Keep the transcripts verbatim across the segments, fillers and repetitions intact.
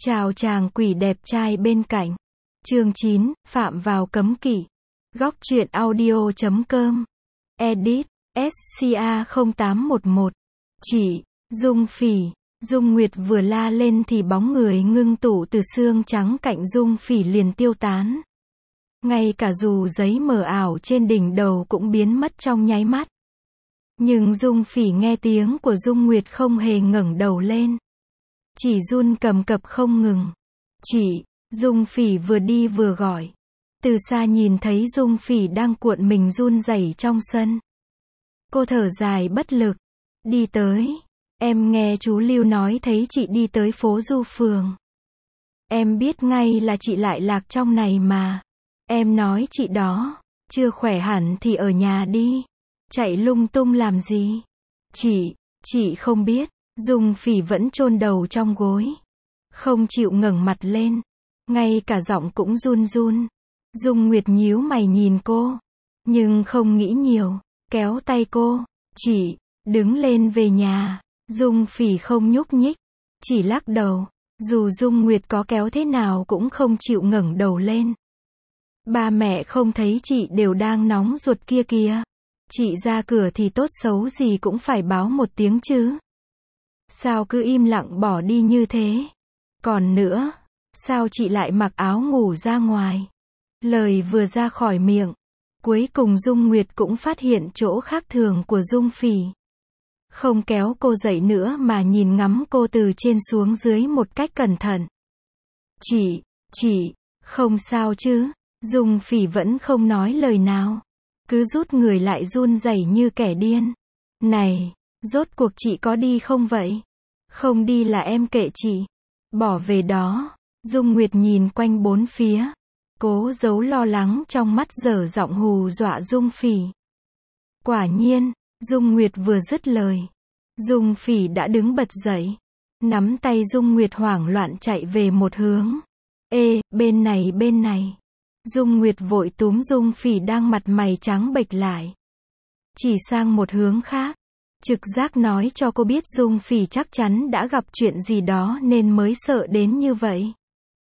Chào chàng quỷ đẹp trai bên cạnh. Chương chín, phạm vào cấm kỵ. Góc truyện audio chấm com. Edit, ét xê a không tám một một. Chị, Dung Phỉ. Dung Nguyệt vừa la lên thì bóng người ngưng tụ từ xương trắng cạnh Dung Phỉ liền tiêu tán. Ngay cả dù giấy mờ ảo trên đỉnh đầu cũng biến mất trong nháy mắt. Nhưng Dung Phỉ nghe tiếng của Dung Nguyệt không hề ngẩng đầu lên. Chỉ run cầm cập không ngừng. Chị, Dung Phỉ vừa đi vừa gọi. Từ xa nhìn thấy Dung Phỉ đang cuộn mình run rẩy trong sân. Cô thở dài bất lực. Đi tới. Em nghe chú Lưu nói thấy chị đi tới phố Du Phường. Em biết ngay là chị lại lạc trong này mà. Em nói chị đó, chưa khỏe hẳn thì ở nhà đi. Chạy lung tung làm gì? Chị, chị không biết. Dung Phỉ vẫn chôn đầu trong gối. Không chịu ngẩng mặt lên. Ngay cả giọng cũng run run. Dung Nguyệt nhíu mày nhìn cô. Nhưng không nghĩ nhiều. Kéo tay cô. Chị, đứng lên về nhà. Dung Phỉ không nhúc nhích. Chỉ lắc đầu. Dù Dung Nguyệt có kéo thế nào cũng không chịu ngẩng đầu lên. Ba mẹ không thấy chị đều đang nóng ruột kia kìa. Chị ra cửa thì tốt xấu gì cũng phải báo một tiếng chứ. Sao cứ im lặng bỏ đi như thế? Còn nữa, sao chị lại mặc áo ngủ ra ngoài? Lời vừa ra khỏi miệng, cuối cùng Dung Nguyệt cũng phát hiện chỗ khác thường của Dung Phỉ. Không kéo cô dậy nữa mà nhìn ngắm cô từ trên xuống dưới một cách cẩn thận. Chị, chị, không sao chứ? Dung Phỉ vẫn không nói lời nào. Cứ rút người lại run rẩy như kẻ điên. Này, rốt cuộc chị có đi không vậy? Không đi là em kệ chị. Bỏ về đó. Dung Nguyệt nhìn quanh bốn phía. Cố giấu lo lắng trong mắt dở giọng hù dọa Dung Phỉ. Quả nhiên, Dung Nguyệt vừa dứt lời. Dung Phỉ đã đứng bật dậy. Nắm tay Dung Nguyệt hoảng loạn chạy về một hướng. Ê, bên này bên này. Dung Nguyệt vội túm Dung Phỉ đang mặt mày trắng bệch lại. Chỉ sang một hướng khác. Trực giác nói cho cô biết Dung Phỉ chắc chắn đã gặp chuyện gì đó nên mới sợ đến như vậy.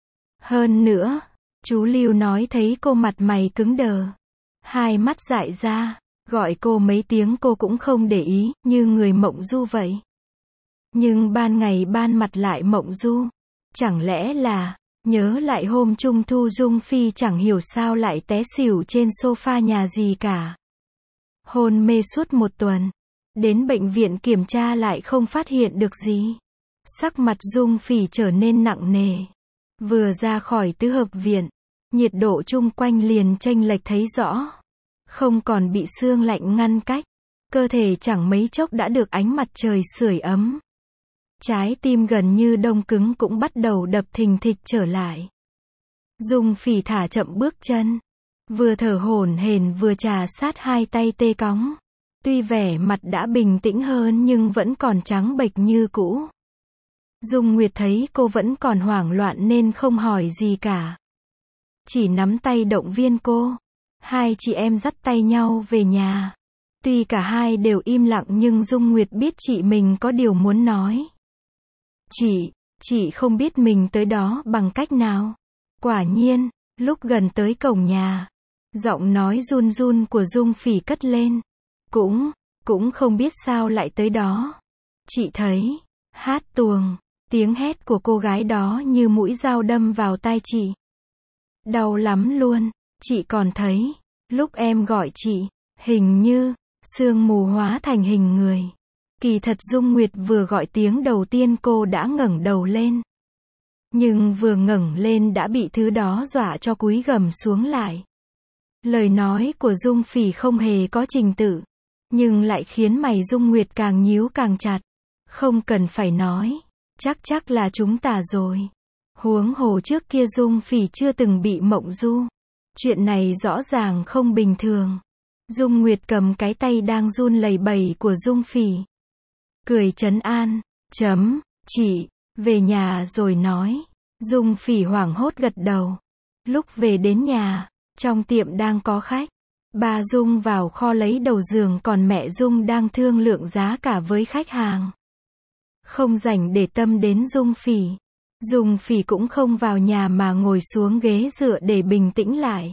Hơn nữa, chú Lưu nói thấy cô mặt mày cứng đờ. Hai mắt dại ra, gọi cô mấy tiếng cô cũng không để ý, như người mộng du vậy. Nhưng ban ngày ban mặt lại mộng du. Chẳng lẽ là... Nhớ lại hôm Trung Thu Dung Phi chẳng hiểu sao lại té xỉu trên sofa nhà gì cả. Hôn mê suốt một tuần. Đến bệnh viện kiểm tra lại không phát hiện được gì. Sắc mặt Dung Phỉ trở nên nặng nề. Vừa ra khỏi tứ hợp viện, nhiệt độ chung quanh liền chênh lệch thấy rõ. Không còn bị sương lạnh ngăn cách. Cơ thể chẳng mấy chốc đã được ánh mặt trời sưởi ấm. Trái tim gần như đông cứng cũng bắt đầu đập thình thịch trở lại. Dung Phỉ thả chậm bước chân. Vừa thở hổn hển vừa trà sát hai tay tê cóng. Tuy vẻ mặt đã bình tĩnh hơn nhưng vẫn còn trắng bệch như cũ. Dung Nguyệt thấy cô vẫn còn hoảng loạn nên không hỏi gì cả. Chỉ nắm tay động viên cô. Hai chị em dắt tay nhau về nhà. Tuy cả hai đều im lặng nhưng Dung Nguyệt biết chị mình có điều muốn nói. Chị, chị không biết mình tới đó bằng cách nào. Quả nhiên, lúc gần tới cổng nhà, giọng nói run run của Dung Phỉ cất lên. Cũng, cũng không biết sao lại tới đó. Chị thấy, hát tuồng, tiếng hét của cô gái đó như mũi dao đâm vào tai chị. Đau lắm luôn, chị còn thấy, lúc em gọi chị, hình như, sương mù hóa thành hình người. Kỳ thật Dung Nguyệt vừa gọi tiếng đầu tiên cô đã ngẩng đầu lên. Nhưng vừa ngẩng lên đã bị thứ đó dọa cho cúi gằm xuống lại. Lời nói của Dung Phỉ không hề có trình tự. Nhưng lại khiến mày Dung Nguyệt càng nhíu càng chặt. Không cần phải nói. Chắc chắc là chúng ta rồi. Huống hồ trước kia Dung Phỉ chưa từng bị mộng du. Chuyện này rõ ràng không bình thường. Dung Nguyệt cầm cái tay đang run lẩy bẩy của Dung Phỉ. Cười trấn an. Chấm, chị, về nhà rồi nói. Dung Phỉ hoảng hốt gật đầu. Lúc về đến nhà, trong tiệm đang có khách. Bà Dung vào kho lấy đầu giường còn mẹ Dung đang thương lượng giá cả với khách hàng. Không rảnh để tâm đến Dung Phỉ. Dung Phỉ cũng không vào nhà mà ngồi xuống ghế dựa để bình tĩnh lại.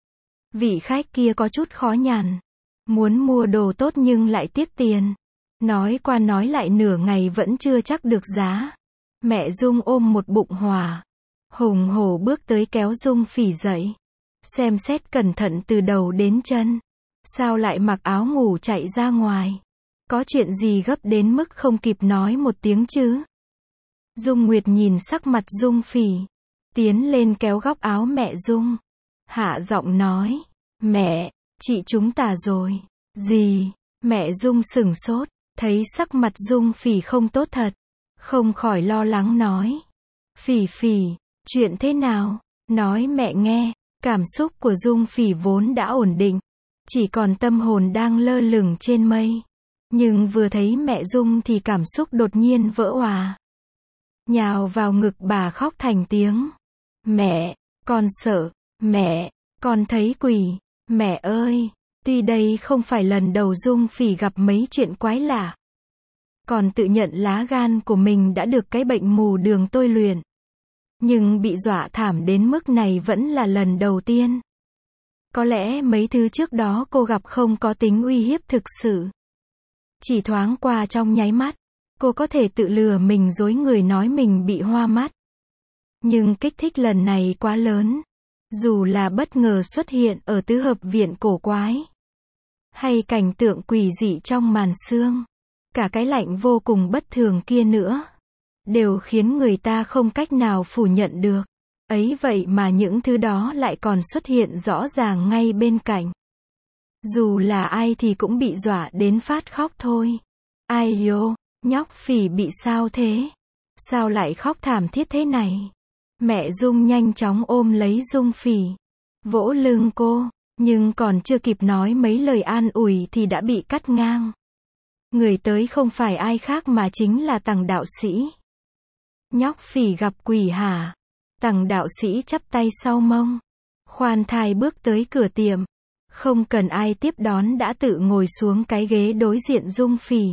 Vị khách kia có chút khó nhằn. Muốn mua đồ tốt nhưng lại tiếc tiền. Nói qua nói lại nửa ngày vẫn chưa chắc được giá. Mẹ Dung ôm một bụng hỏa. Hùng hổ bước tới kéo Dung Phỉ dậy. Xem xét cẩn thận từ đầu đến chân. Sao lại mặc áo ngủ chạy ra ngoài? Có chuyện gì gấp đến mức không kịp nói một tiếng chứ? Dung Nguyệt nhìn sắc mặt Dung Phỉ. Tiến lên kéo góc áo mẹ Dung. Hạ giọng nói. Mẹ, chị chúng ta rồi. Gì? Mẹ Dung sửng sốt. Thấy sắc mặt Dung Phỉ không tốt thật. Không khỏi lo lắng nói. Phỉ Phỉ, chuyện thế nào? Nói mẹ nghe. Cảm xúc của Dung Phỉ vốn đã ổn định. Chỉ còn tâm hồn đang lơ lửng trên mây. Nhưng vừa thấy mẹ Dung thì cảm xúc đột nhiên vỡ òa. Nhào vào ngực bà khóc thành tiếng. Mẹ, con sợ. Mẹ, con thấy quỷ. Mẹ ơi, tuy đây không phải lần đầu Dung Phỉ gặp mấy chuyện quái lạ. Còn tự nhận lá gan của mình đã được cái bệnh mù đường tôi luyện. Nhưng bị dọa thảm đến mức này vẫn là lần đầu tiên. Có lẽ mấy thứ trước đó cô gặp không có tính uy hiếp thực sự. Chỉ thoáng qua trong nháy mắt, cô có thể tự lừa mình dối người nói mình bị hoa mắt. Nhưng kích thích lần này quá lớn. Dù là bất ngờ xuất hiện ở tứ hợp viện cổ quái. Hay cảnh tượng quỷ dị trong màn sương. Cả cái lạnh vô cùng bất thường kia nữa. Đều khiến người ta không cách nào phủ nhận được. Ấy vậy mà những thứ đó lại còn xuất hiện rõ ràng ngay bên cạnh. Dù là ai thì cũng bị dọa đến phát khóc thôi. Ai yo, nhóc Phỉ bị sao thế? Sao lại khóc thảm thiết thế này? Mẹ Dung nhanh chóng ôm lấy Dung Phỉ. Vỗ lưng cô, nhưng còn chưa kịp nói mấy lời an ủi thì đã bị cắt ngang. Người tới không phải ai khác mà chính là Tằng đạo sĩ. Nhóc Phỉ gặp quỷ hả? Tằng đạo sĩ chắp tay sau mông. Khoan thai bước tới cửa tiệm. Không cần ai tiếp đón đã tự ngồi xuống cái ghế đối diện Dung Phỉ.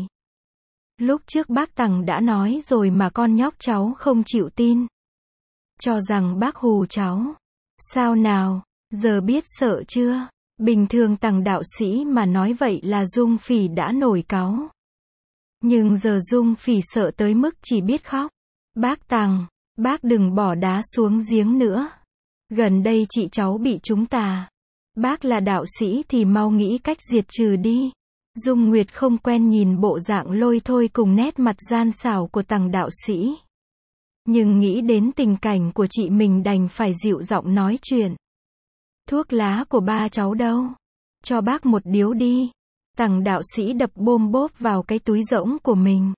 Lúc trước bác Tằng đã nói rồi mà con nhóc cháu không chịu tin. Cho rằng bác hù cháu. Sao nào, giờ biết sợ chưa? Bình thường Tằng đạo sĩ mà nói vậy là Dung Phỉ đã nổi cáu. Nhưng giờ Dung Phỉ sợ tới mức chỉ biết khóc. Bác Tằng, bác đừng bỏ đá xuống giếng nữa. Gần đây chị cháu bị chúng tà. Bác là đạo sĩ thì mau nghĩ cách diệt trừ đi. Dung Nguyệt không quen nhìn bộ dạng lôi thôi cùng nét mặt gian xảo của Tằng đạo sĩ. Nhưng nghĩ đến tình cảnh của chị mình đành phải dịu giọng nói chuyện. Thuốc lá của ba cháu đâu? Cho bác một điếu đi. Tằng đạo sĩ đập bôm bốp vào cái túi rỗng của mình.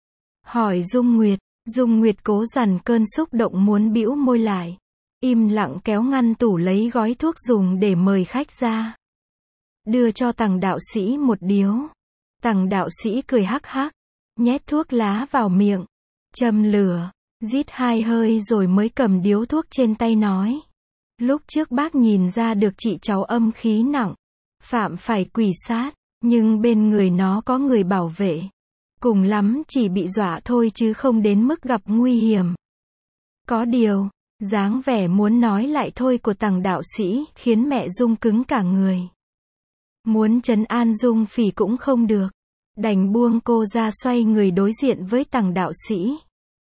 Hỏi Dung Nguyệt. Dung Nguyệt cố dằn cơn xúc động muốn bĩu môi lại. Im lặng kéo ngăn tủ lấy gói thuốc dùng để mời khách ra. Đưa cho Tằng đạo sĩ một điếu. Tằng đạo sĩ cười hắc hắc. Nhét thuốc lá vào miệng. Châm lửa. Rít hai hơi rồi mới cầm điếu thuốc trên tay nói. Lúc trước bác nhìn ra được chị cháu âm khí nặng. Phạm phải quỷ sát. Nhưng bên người nó có người bảo vệ. Cùng lắm chỉ bị dọa thôi chứ không đến mức gặp nguy hiểm. Có điều, dáng vẻ muốn nói lại thôi của Tằng đạo sĩ khiến mẹ Dung cứng cả người. Muốn trấn an Dung Phỉ cũng không được. Đành buông cô ra xoay người đối diện với Tằng đạo sĩ.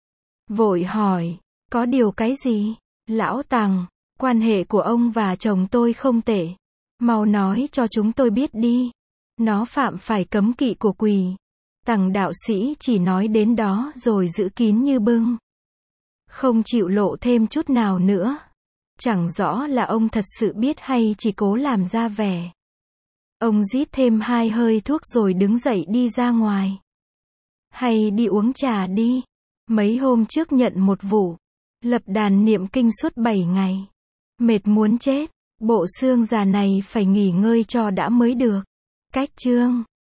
Vội hỏi, có điều cái gì? Lão Tằng, quan hệ của ông và chồng tôi không tệ. Mau nói cho chúng tôi biết đi. Nó phạm phải cấm kỵ của quỷ. Tằng đạo sĩ chỉ nói đến đó rồi giữ kín như bưng. Không chịu lộ thêm chút nào nữa. Chẳng rõ là ông thật sự biết hay chỉ cố làm ra vẻ. Ông rít thêm hai hơi thuốc rồi đứng dậy đi ra ngoài. Hay đi uống trà đi. Mấy hôm trước nhận một vụ. Lập đàn niệm kinh suốt bảy ngày. Mệt muốn chết. Bộ xương già này phải nghỉ ngơi cho đã mới được. Cách chương